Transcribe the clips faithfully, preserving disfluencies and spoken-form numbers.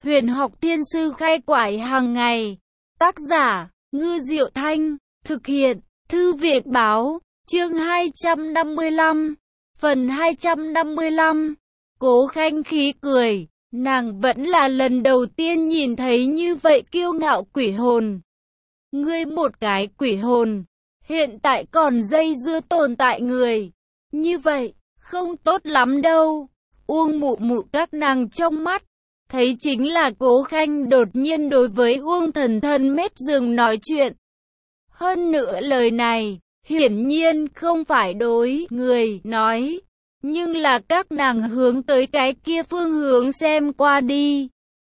Huyền học thiên sư khai quải hàng ngày. Tác giả, Ngư Diệu Thanh. Thực hiện, Thư viện báo. Chương hai trăm năm mươi lăm. Phần hai trăm năm mươi lăm. Cố Khanh khí cười. Nàng vẫn là lần đầu tiên nhìn thấy như vậy kiêu ngạo quỷ hồn. Ngươi một cái quỷ hồn, hiện tại còn dây dưa tồn tại người. Như vậy, không tốt lắm đâu. Uông Mụ Mụ các nàng trong mắt, thấy chính là Cố Khanh đột nhiên đối với Uông Thần Thần mép giường nói chuyện. Hơn nữa lời này, hiển nhiên không phải đối người nói, nhưng là các nàng hướng tới cái kia phương hướng xem qua đi.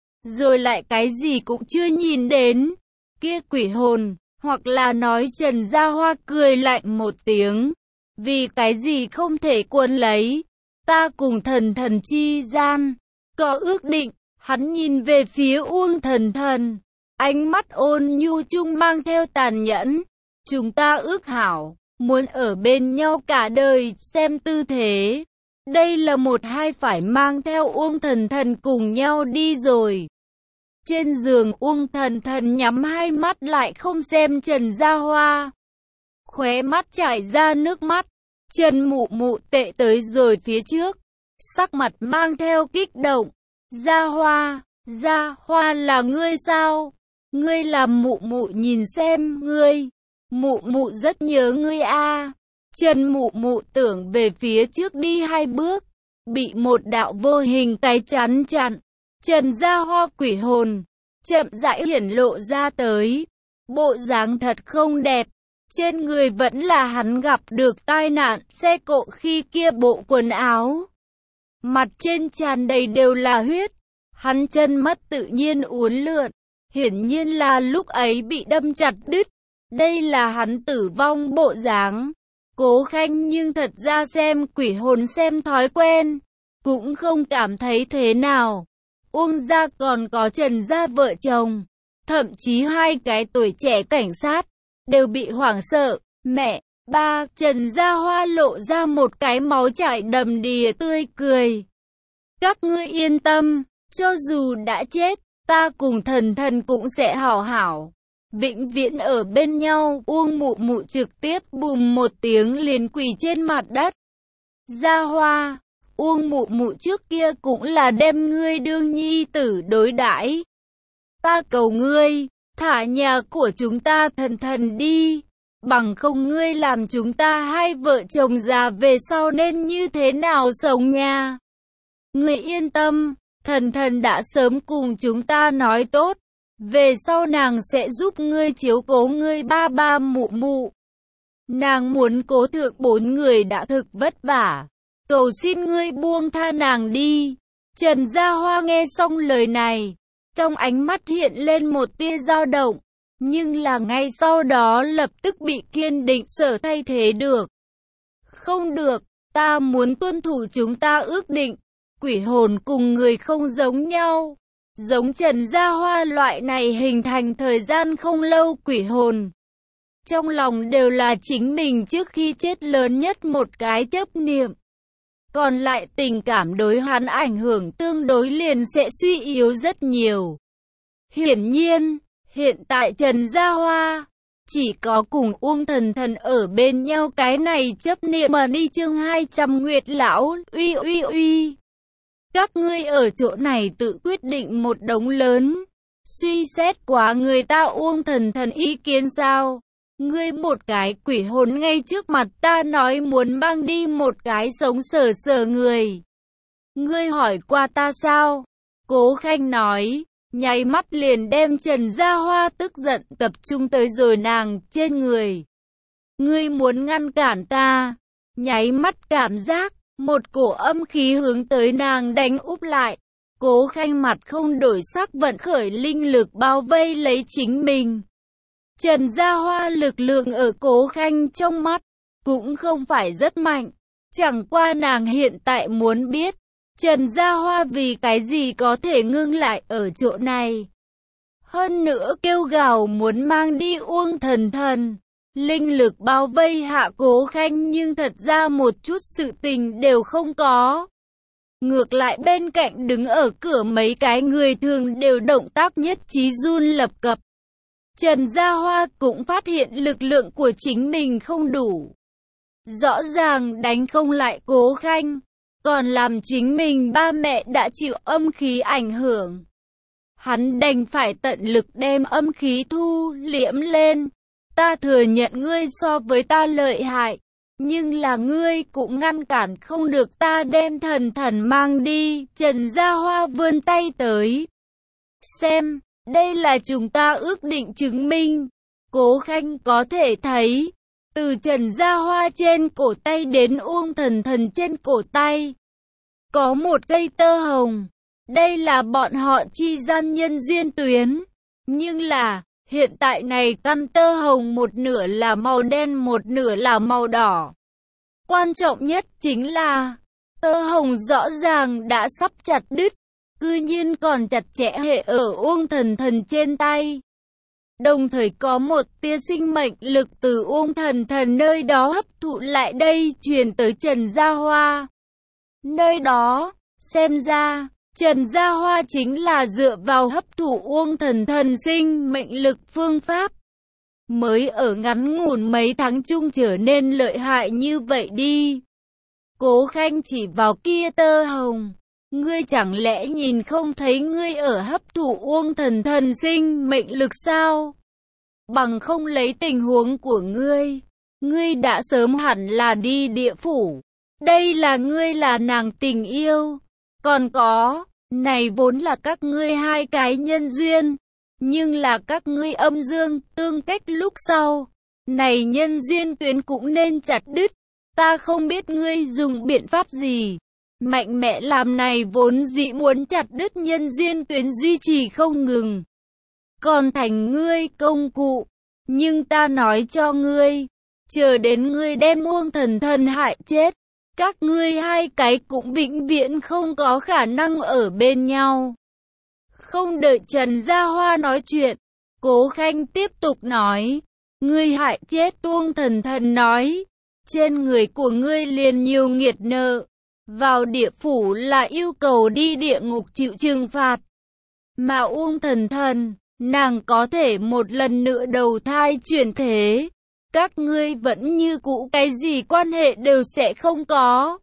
Rồi lại cái gì cũng chưa nhìn đến. Kia quỷ hồn, hoặc là nói Trần Gia Hoa cười lạnh một tiếng. Vì cái gì không thể quân lấy, ta cùng Thần Thần chi gian, có ước định. Hắn nhìn về phía Uông Thần Thần, ánh mắt ôn nhu chung mang theo tàn nhẫn. Chúng ta ước hảo, muốn ở bên nhau cả đời, xem tư thế. Đây là một hai phải mang theo Uông Thần Thần cùng nhau đi rồi. Trên giường Uông Thần Thần nhắm hai mắt lại không xem Trần Gia Hoa. Khóe mắt chảy ra nước mắt. Trần Mụ Mụ tệ tới rồi phía trước, sắc mặt mang theo kích động. Gia Hoa, Gia Hoa là ngươi sao? Ngươi làm Mụ Mụ nhìn xem ngươi. Mụ Mụ rất nhớ ngươi a. Trần Mụ Mụ tưởng về phía trước đi hai bước, bị một đạo vô hình cái chắn chặn. Trần Gia Hoa quỷ hồn, chậm rãi hiển lộ ra tới. Bộ dáng thật không đẹp. Trên người vẫn là hắn gặp được tai nạn xe cộ khi kia bộ quần áo. Mặt trên tràn đầy đều là huyết. Hắn chân mất tự nhiên uốn lượn. Hiển nhiên là lúc ấy bị đâm chặt đứt. Đây là hắn tử vong bộ dáng. Cố Khanh nhưng thật ra xem quỷ hồn xem thói quen, cũng không cảm thấy thế nào. Uông gia còn có Trần gia vợ chồng, thậm chí hai cái tuổi trẻ cảnh sát, đều bị hoảng sợ. Mẹ, ba, Trần Gia Hoa lộ ra một cái máu chảy đầm đìa tươi cười. Các ngươi yên tâm, cho dù đã chết, ta cùng Thần Thần cũng sẽ hảo hảo, vĩnh viễn ở bên nhau. Uông Mụ Mụ trực tiếp bùm một tiếng liền quỳ trên mặt đất. Gia Hoa, Uông Mụ Mụ trước kia cũng là đem ngươi đương nhi tử đối đãi. Ta cầu ngươi, thả nhà của chúng ta Thần Thần đi, bằng không ngươi làm chúng ta hai vợ chồng già về sau nên như thế nào sống nha. Ngươi yên tâm, Thần Thần đã sớm cùng chúng ta nói tốt, về sau nàng sẽ giúp ngươi chiếu cố ngươi ba ba Mụ Mụ. Nàng muốn cố thượng bốn người đã thực vất vả, cầu xin ngươi buông tha nàng đi. Trần Gia Hoa nghe xong lời này, trong ánh mắt hiện lên một tia dao động, nhưng là ngay sau đó lập tức bị kiên định sở thay thế được. Không được, ta muốn tuân thủ chúng ta ước định. Quỷ hồn cùng người không giống nhau. Giống Trần Gia Hoa loại này hình thành thời gian không lâu quỷ hồn, trong lòng đều là chính mình trước khi chết lớn nhất một cái chấp niệm. Còn lại tình cảm đối hắn ảnh hưởng tương đối liền sẽ suy yếu rất nhiều. Hiển nhiên, hiện tại Trần Gia Hoa chỉ có cùng Uông Thần Thần ở bên nhau cái này chấp niệm mà đi. Chương hai trăm Nguyệt Lão, uy uy uy. Các ngươi ở chỗ này tự quyết định một đống lớn, suy xét quá người ta Uông Thần Thần ý kiến sao? Ngươi một cái quỷ hồn ngay trước mặt ta nói muốn mang đi một cái sống sờ sờ người. Ngươi hỏi qua ta sao? Cố Khanh nói, nháy mắt liền đem Trần Gia Hoa tức giận tập trung tới rồi nàng trên người. Ngươi muốn ngăn cản ta? Nháy mắt cảm giác một cổ âm khí hướng tới nàng đánh úp lại. Cố Khanh mặt không đổi sắc vận khởi linh lực bao vây lấy chính mình. Trần Gia Hoa lực lượng ở Cố Khanh trong mắt cũng không phải rất mạnh. Chẳng qua nàng hiện tại muốn biết Trần Gia Hoa vì cái gì có thể ngưng lại ở chỗ này. Hơn nữa kêu gào muốn mang đi Uông Thần Thần. Linh lực bao vây hạ Cố Khanh nhưng thật ra một chút sự tình đều không có. Ngược lại bên cạnh đứng ở cửa mấy cái người thường đều động tác nhất trí run lập cập. Trần Gia Hoa cũng phát hiện lực lượng của chính mình không đủ. Rõ ràng đánh không lại Cố Khanh, còn làm chính mình ba mẹ đã chịu âm khí ảnh hưởng. Hắn đành phải tận lực đem âm khí thu liễm lên. Ta thừa nhận ngươi so với ta lợi hại, nhưng là ngươi cũng ngăn cản không được ta đem Thần Thần mang đi. Trần Gia Hoa vươn tay tới. Xem, đây là chúng ta ước định chứng minh. Cố Khanh có thể thấy, từ Trần Gia Hoa trên cổ tay đến Uông Thần Thần trên cổ tay, có một cây tơ hồng. Đây là bọn họ chi gian nhân duyên tuyến. Nhưng là, hiện tại này căn tơ hồng một nửa là màu đen một nửa là màu đỏ. Quan trọng nhất chính là, tơ hồng rõ ràng đã sắp chặt đứt, cư nhiên còn chặt chẽ hệ ở Uông Thần Thần trên tay. Đồng thời có một tia sinh mệnh lực từ Uông Thần Thần nơi đó hấp thụ lại đây truyền tới Trần Gia Hoa. Nơi đó, xem ra, Trần Gia Hoa chính là dựa vào hấp thụ Uông Thần Thần sinh mệnh lực phương pháp, mới ở ngắn ngủn mấy tháng chung trở nên lợi hại như vậy đi. Cố Khanh chỉ vào kia tơ hồng. Ngươi chẳng lẽ nhìn không thấy ngươi ở hấp thụ Uông Thần Thần sinh mệnh lực sao? Bằng không lấy tình huống của ngươi, ngươi đã sớm hẳn là đi địa phủ. Đây là ngươi là nàng tình yêu. Còn có, này vốn là các ngươi hai cái nhân duyên, nhưng là các ngươi âm dương tương cách lúc sau, này nhân duyên tuyến cũng nên chặt đứt. Ta không biết ngươi dùng biện pháp gì, mạnh mẽ làm này vốn dĩ muốn chặt đứt nhân duyên tuyến duy trì không ngừng, còn thành ngươi công cụ. Nhưng ta nói cho ngươi, chờ đến ngươi đem Uông Thần Thần hại chết, các ngươi hai cái cũng vĩnh viễn không có khả năng ở bên nhau. Không đợi Trần Gia Hoa nói chuyện, Cố Khanh tiếp tục nói, ngươi hại chết Uông Thần Thần nói, trên người của ngươi liền nhiều nghiệt nợ, vào địa phủ là yêu cầu đi địa ngục chịu trừng phạt. Mà Uông Thần Thần, nàng có thể một lần nữa đầu thai chuyển thế, các ngươi vẫn như cũ cái gì quan hệ đều sẽ không có.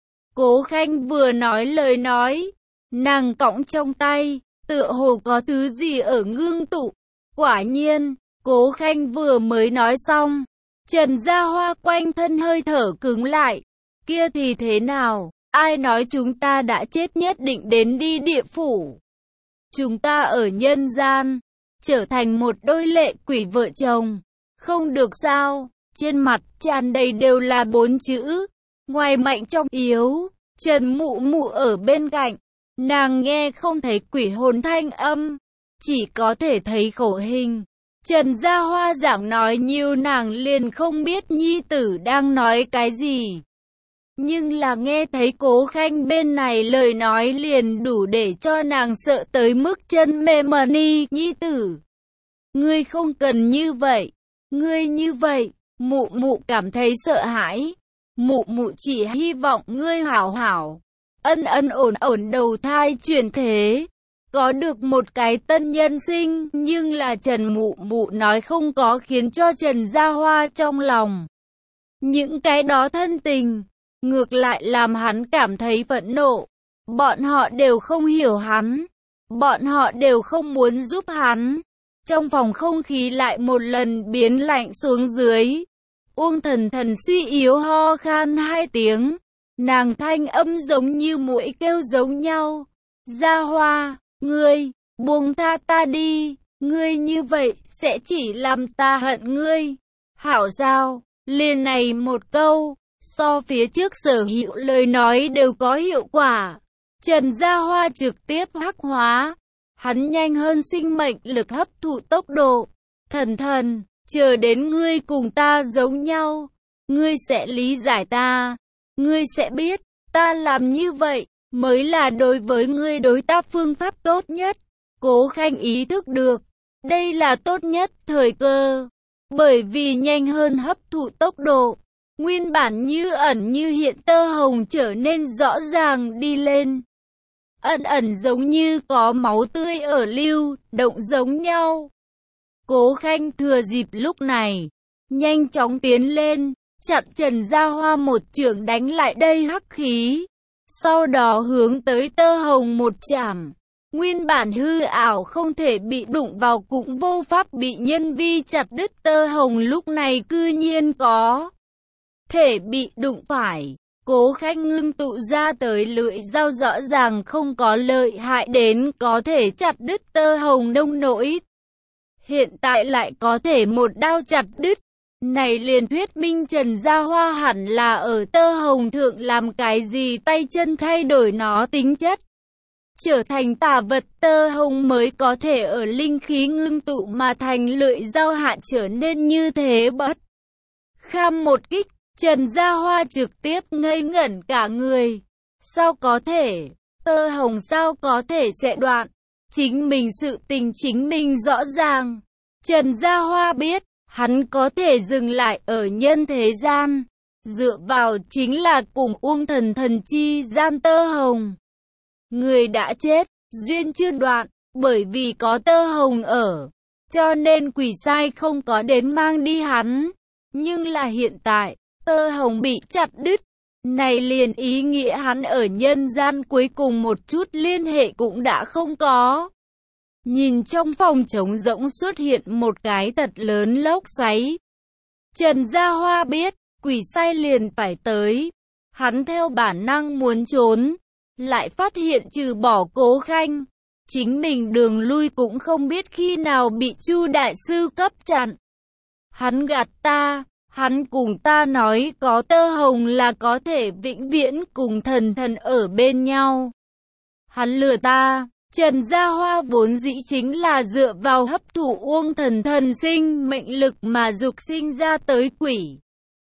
Cố Khanh vừa nói lời nói, nàng cõng trong tay, tựa hồ có thứ gì ở ngưng tụ. Quả nhiên, Cố Khanh vừa mới nói xong, Trần Gia Hoa quanh thân hơi thở cứng lại. Kia thì thế nào, ai nói chúng ta đã chết nhất định đến đi địa phủ? Chúng ta ở nhân gian, trở thành một đôi lệ quỷ vợ chồng, không được sao? Trên mặt tràn đầy đều là bốn chữ, ngoài mạnh trong yếu. Trần Mụ Mụ ở bên cạnh, nàng nghe không thấy quỷ hồn thanh âm, chỉ có thể thấy khổ hình. Trần Gia Hoa giảng nói nhiều nàng liền không biết nhi tử đang nói cái gì. Nhưng là nghe thấy Cố Khanh bên này lời nói liền đủ để cho nàng sợ tới mức chân mê mờ ni. Nhi tử, ngươi không cần như vậy, ngươi như vậy, Mụ Mụ cảm thấy sợ hãi. Mụ Mụ chỉ hy vọng ngươi hảo hảo, ân ân ổn ổn đầu thai chuyển thế, có được một cái tân nhân sinh. Nhưng là Trần Mụ Mụ nói không có khiến cho Trần Gia Hoa trong lòng những cái đó thân tình, ngược lại làm hắn cảm thấy phẫn nộ. Bọn họ đều không hiểu hắn, bọn họ đều không muốn giúp hắn. Trong phòng không khí lại một lần biến lạnh xuống dưới. Uông Thần Thần suy yếu ho khan hai tiếng, nàng thanh âm giống như muỗi kêu giống nhau. Gia Hoa, ngươi, buông tha ta đi, ngươi như vậy sẽ chỉ làm ta hận ngươi. Hảo sao, liền này một câu, so phía trước sở hữu lời nói đều có hiệu quả. Trần Gia Hoa trực tiếp hắc hóa, hắn nhanh hơn sinh mệnh lực hấp thụ tốc độ. Thần Thần, chờ đến ngươi cùng ta giống nhau, ngươi sẽ lý giải ta, ngươi sẽ biết, ta làm như vậy, mới là đối với ngươi đối ta phương pháp tốt nhất. Cố Khanh ý thức được, đây là tốt nhất thời cơ, bởi vì nhanh hơn hấp thụ tốc độ, Nguyên bản như ẩn như hiện tơ hồng trở nên rõ ràng đi lên. Ẩn ẩn giống như có máu tươi ở lưu, động giống nhau. Cố Khanh thừa dịp lúc này, nhanh chóng tiến lên, chặn Trần Gia Hoa một chưởng đánh lại đây hắc khí. Sau đó hướng tới tơ hồng một chảm. Nguyên bản hư ảo không thể bị đụng vào cũng vô pháp bị nhân vi chặt đứt tơ hồng lúc này cư nhiên có thể bị đụng phải. Cố Khanh ngưng tụ ra tới lưỡi dao rõ ràng không có lợi hại đến có thể chặt đứt tơ hồng nông nỗi. Hiện tại lại có thể một đao chặt đứt. Này liền thuyết minh Trần Gia Hoa hẳn là ở tơ hồng thượng làm cái gì tay chân thay đổi nó tính chất. Trở thành tà vật tơ hồng mới có thể ở linh khí ngưng tụ mà thành lưỡi dao hạ trở nên như thế bất. Kham một kích, Trần Gia Hoa trực tiếp ngây ngẩn cả người. Sao có thể? Tơ hồng sao có thể sẽ đoạn? Chính mình sự tình chính mình rõ ràng. Trần Gia Hoa biết, hắn có thể dừng lại ở nhân thế gian. Dựa vào chính là cùng Uông Thần Thần chi gian tơ hồng. Người đã chết, duyên chưa đoạn, bởi vì có tơ hồng ở. Cho nên quỷ sai không có đến mang đi hắn. Nhưng là hiện tại, tơ hồng bị chặt đứt. Này liền ý nghĩa hắn ở nhân gian cuối cùng một chút liên hệ cũng đã không có. Nhìn trong phòng trống rỗng xuất hiện một cái thật lớn lốc xoáy. Trần Gia Hoa biết, quỷ sai liền phải tới. Hắn theo bản năng muốn trốn, lại phát hiện trừ bỏ Cố Khanh, chính mình đường lui cũng không biết khi nào bị Chu đại sư cấp chặn. Hắn gạt ta, hắn cùng ta nói có tơ hồng là có thể vĩnh viễn cùng thần thần ở bên nhau. Hắn lừa ta. Trần Gia Hoa vốn dĩ chính là dựa vào hấp thụ Uông Thần Thần sinh mệnh lực mà dục sinh ra tới quỷ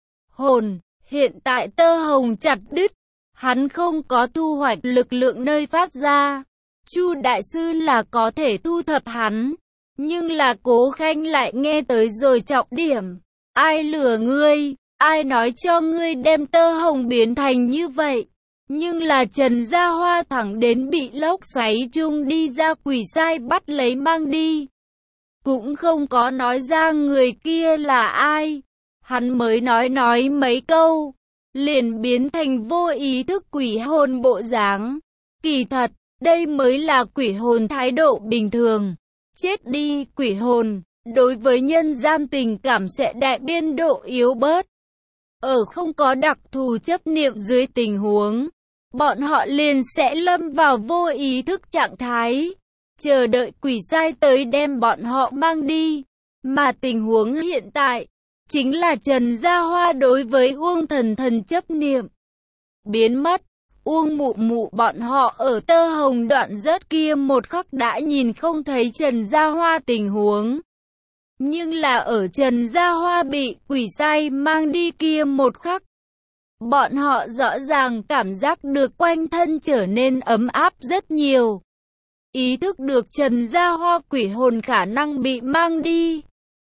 hồn. Hiện tại tơ hồng chặt đứt, hắn không có thu hoạch lực lượng nơi phát ra. Chu đại sư là có thể thu thập hắn, nhưng là Cố Khanh lại nghe tới rồi trọng điểm. Ai lừa ngươi? Ai nói cho ngươi đem tơ hồng biến thành như vậy? Nhưng là Trần Gia Hoa thẳng đến bị lốc xoáy chung đi ra quỷ sai bắt lấy mang đi. Cũng không có nói ra người kia là ai. Hắn mới nói nói mấy câu, liền biến thành vô ý thức quỷ hồn bộ dáng. Kỳ thật, đây mới là quỷ hồn thái độ bình thường. Chết đi quỷ hồn, đối với nhân gian tình cảm sẽ đại biên độ yếu bớt. Ở không có đặc thù chấp niệm dưới tình huống, bọn họ liền sẽ lâm vào vô ý thức trạng thái, chờ đợi quỷ sai tới đem bọn họ mang đi. Mà tình huống hiện tại, chính là Trần Gia Hoa đối với Uông Thần Thần chấp niệm biến mất. Uông Mụ Mụ bọn họ ở tơ hồng đoạn rớt kia một khắc đã nhìn không thấy Trần Gia Hoa tình huống. Nhưng là ở Trần Gia Hoa bị quỷ sai mang đi kia một khắc, bọn họ rõ ràng cảm giác được quanh thân trở nên ấm áp rất nhiều. Ý thức được Trần Gia Hoa quỷ hồn khả năng bị mang đi.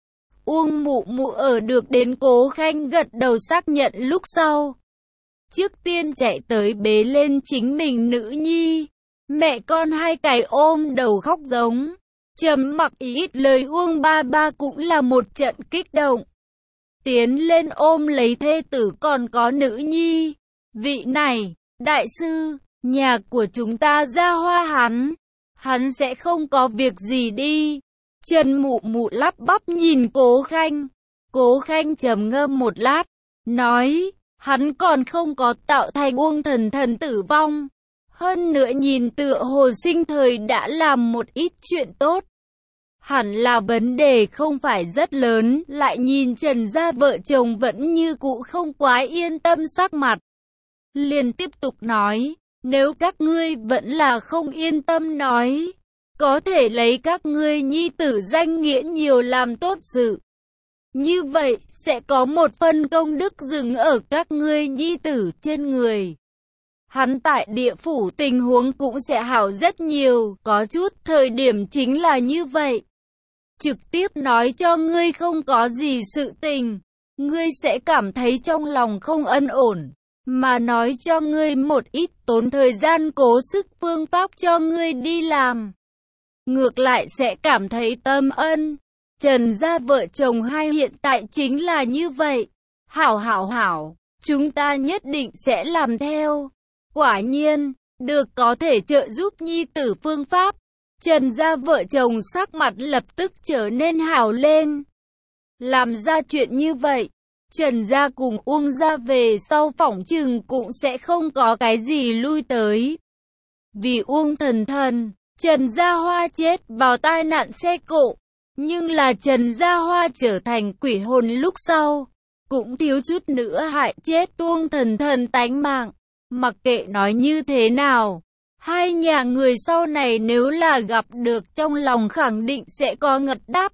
Uông Mụ Mụ ở được đến Cố Khanh gật đầu xác nhận lúc sau, trước tiên chạy tới bế lên chính mình nữ nhi. Mẹ con hai cái ôm đầu khóc giống. Trầm mặc ít lời Uông ba ba cũng là một trận kích động. Tiến lên ôm lấy thê tử còn có nữ nhi. Vị này, đại sư, nhà của chúng ta Gia Hoa hắn, hắn sẽ không có việc gì đi. Trần Mụ Mụ lắp bắp nhìn Cố Khanh. Cố Khanh trầm ngâm một lát, nói, hắn còn không có tạo thành Uông Thần Thần tử vong. Hơn nữa nhìn tựa hồ sinh thời đã làm một ít chuyện tốt. Hẳn là vấn đề không phải rất lớn, lại nhìn Trần gia vợ chồng vẫn như cũ không quá yên tâm sắc mặt. Liền tiếp tục nói, nếu các ngươi vẫn là không yên tâm nói, có thể lấy các ngươi nhi tử danh nghĩa nhiều làm tốt sự. Như vậy, sẽ có một phần công đức dừng ở các ngươi nhi tử trên người. Hắn tại địa phủ tình huống cũng sẽ hảo rất nhiều, có chút thời điểm chính là như vậy. Trực tiếp nói cho ngươi không có gì sự tình, ngươi sẽ cảm thấy trong lòng không yên ổn, mà nói cho ngươi một ít tốn thời gian cố sức phương pháp cho ngươi đi làm. Ngược lại sẽ cảm thấy tâm ân. Trần gia vợ chồng hai hiện tại chính là như vậy. Hảo hảo hảo, chúng ta nhất định sẽ làm theo. Quả nhiên, được có thể trợ giúp nhi tử phương pháp. Trần gia vợ chồng sắc mặt lập tức trở nên hảo lên. Làm ra chuyện như vậy, Trần gia cùng Uông gia về sau phỏng chừng cũng sẽ không có cái gì lui tới. Vì Uông Thần Thần, Trần Gia Hoa chết vào tai nạn xe cộ, nhưng là Trần Gia Hoa trở thành quỷ hồn lúc sau, cũng thiếu chút nữa hại chết Uông Thần Thần tánh mạng. Mặc kệ nói như thế nào, hai nhà người sau này nếu là gặp được trong lòng khẳng định sẽ có ngật đáp.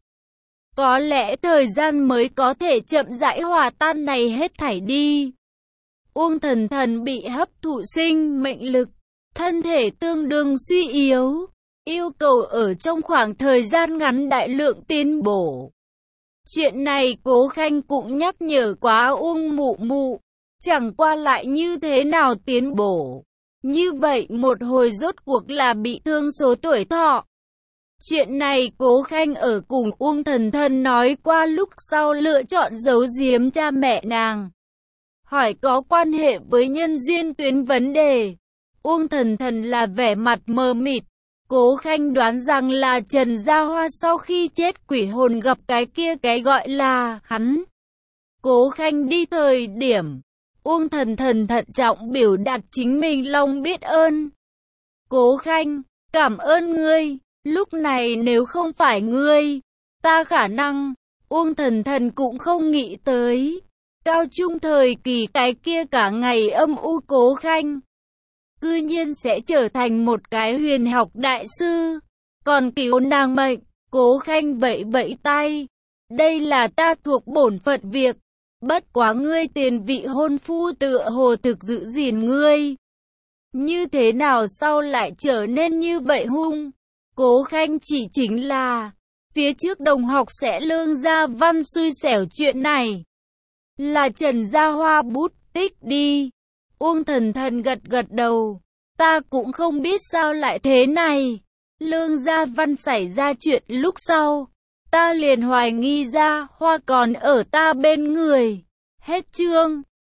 Có lẽ thời gian mới có thể chậm rãi hòa tan này hết thảy đi. Uông Thần Thần bị hấp thụ sinh mệnh lực, thân thể tương đương suy yếu, yêu cầu ở trong khoảng thời gian ngắn đại lượng tiến bổ. Chuyện này Cố Khanh cũng nhắc nhở quá Uông mụ mụ, chẳng qua lại như thế nào tiến bổ. Như vậy một hồi rốt cuộc là bị thương số tuổi thọ. Chuyện này Cố Khanh ở cùng Uông Thần Thần nói qua lúc sau lựa chọn giấu giếm cha mẹ nàng. Hỏi có quan hệ với nhân duyên tuyến vấn đề. Uông Thần Thần là vẻ mặt mờ mịt. Cố Khanh đoán rằng là Trần Gia Hoa sau khi chết quỷ hồn gặp cái kia cái gọi là hắn. Cố Khanh đi thời điểm, Uông Thần Thần thận trọng biểu đạt chính mình lòng biết ơn. Cố Khanh, cảm ơn ngươi, lúc này nếu không phải ngươi, ta khả năng, Uông Thần Thần cũng không nghĩ tới. Cao trung thời kỳ cái kia cả ngày âm u Cố Khanh cư nhiên sẽ trở thành một cái huyền học đại sư, còn cứu nàng mệnh. Cố Khanh vẫy vẫy tay, đây là ta thuộc bổn phận việc, bất quá ngươi tiền vị hôn phu tựa hồ thực giữ gìn ngươi. Như thế nào sau lại trở nên như vậy hung? Cố Khanh chỉ chính là, phía trước đồng học sẽ Lương Gia Văn xui xẻo chuyện này. Là Trần Gia Hoa bút tích đi. Uông Thần Thần gật gật đầu. Ta cũng không biết sao lại thế này. Lương Gia Văn xảy ra chuyện lúc sau, ta liền hoài nghi Gia Hoa còn ở ta bên người. Hết chương.